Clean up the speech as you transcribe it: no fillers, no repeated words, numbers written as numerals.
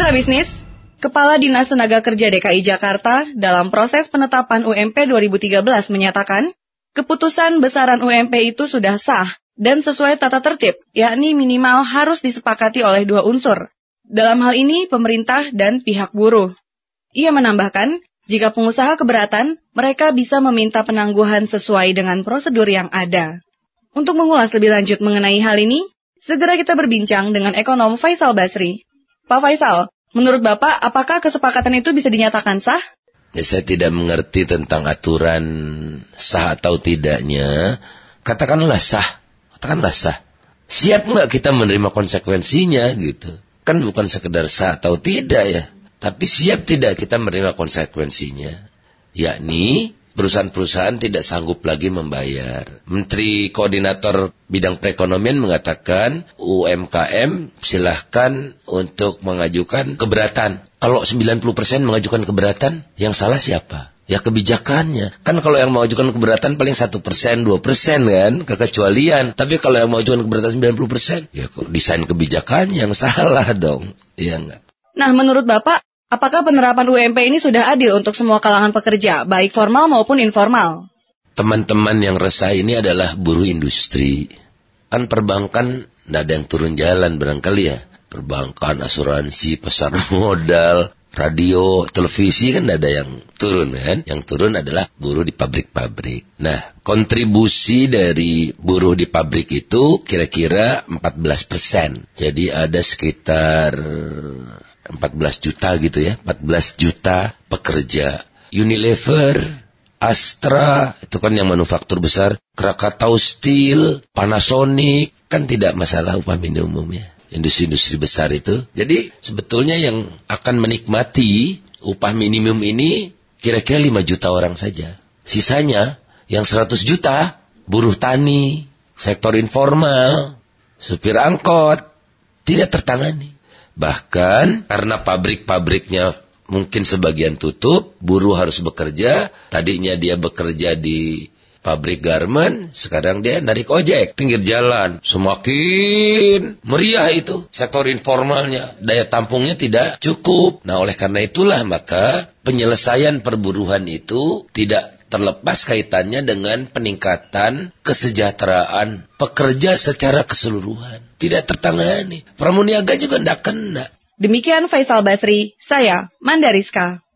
Mitra bisnis, Kepala Dinas Tenaga Kerja DKI Jakarta dalam proses penetapan UMP 2013 menyatakan, keputusan besaran UMP itu sudah sah dan sesuai tata tertib, yakni minimal harus disepakati oleh dua unsur. Dalam hal ini, pemerintah dan pihak buruh. Ia menambahkan, jika pengusaha keberatan, mereka bisa meminta penangguhan sesuai dengan prosedur yang ada. Untuk mengulas lebih lanjut mengenai hal ini, segera kita berbincang dengan ekonom Faisal Basri. Pak Faisal, menurut Bapak, apakah kesepakatan itu bisa dinyatakan sah? Ya, saya tidak mengerti tentang aturan sah atau tidaknya. Katakanlah sah. Siap nggak kita menerima konsekuensinya gitu? Kan bukan sekedar sah atau tidak ya. Tapi siap tidak kita menerima konsekuensinya, yakni perusahaan-perusahaan tidak sanggup lagi membayar. Menteri Koordinator Bidang Perekonomian mengatakan UMKM silahkan untuk mengajukan keberatan. Kalau 90% mengajukan keberatan, yang salah siapa? Ya kebijakannya. Kan kalau yang mengajukan keberatan paling 1%, 2% kan, kekecualian. Tapi kalau yang mengajukan keberatan 90%, ya kok desain kebijakannya yang salah dong. Iya enggak? Nah, menurut Bapak, apakah penerapan UMP ini sudah adil untuk semua kalangan pekerja, baik formal maupun informal? Teman-teman yang resah ini adalah buruh industri. Kan perbankan tidak ada yang turun jalan barangkali ya. Perbankan, asuransi, pasar modal, radio, televisi kan tidak ada yang turun kan. Yang turun adalah buruh di pabrik-pabrik. Nah, kontribusi dari buruh di pabrik itu kira-kira 14%. Jadi ada sekitar 14 juta gitu ya, 14 juta pekerja. Unilever, Astra, itu kan yang manufaktur besar, Krakatau Steel, Panasonic, kan tidak masalah upah minimumnya. Industri-industri besar itu. Jadi sebetulnya yang akan menikmati upah minimum ini kira-kira 5 juta orang saja. Sisanya yang 100 juta, buruh tani, sektor informal, supir angkot, tidak tertangani. Bahkan karena pabrik-pabriknya mungkin sebagian tutup, buruh harus bekerja. Tadinya dia bekerja di pabrik garmen, sekarang dia narik ojek pinggir jalan. Semakin meriah itu sektor informalnya, daya tampungnya tidak cukup. Nah, oleh karena itulah maka penyelesaian perburuhan itu tidak terlepas kaitannya dengan peningkatan kesejahteraan pekerja secara keseluruhan. Tidak tertangani. Pramuniaga juga tidak kena. Demikian Faisal Basri, saya Mandariska.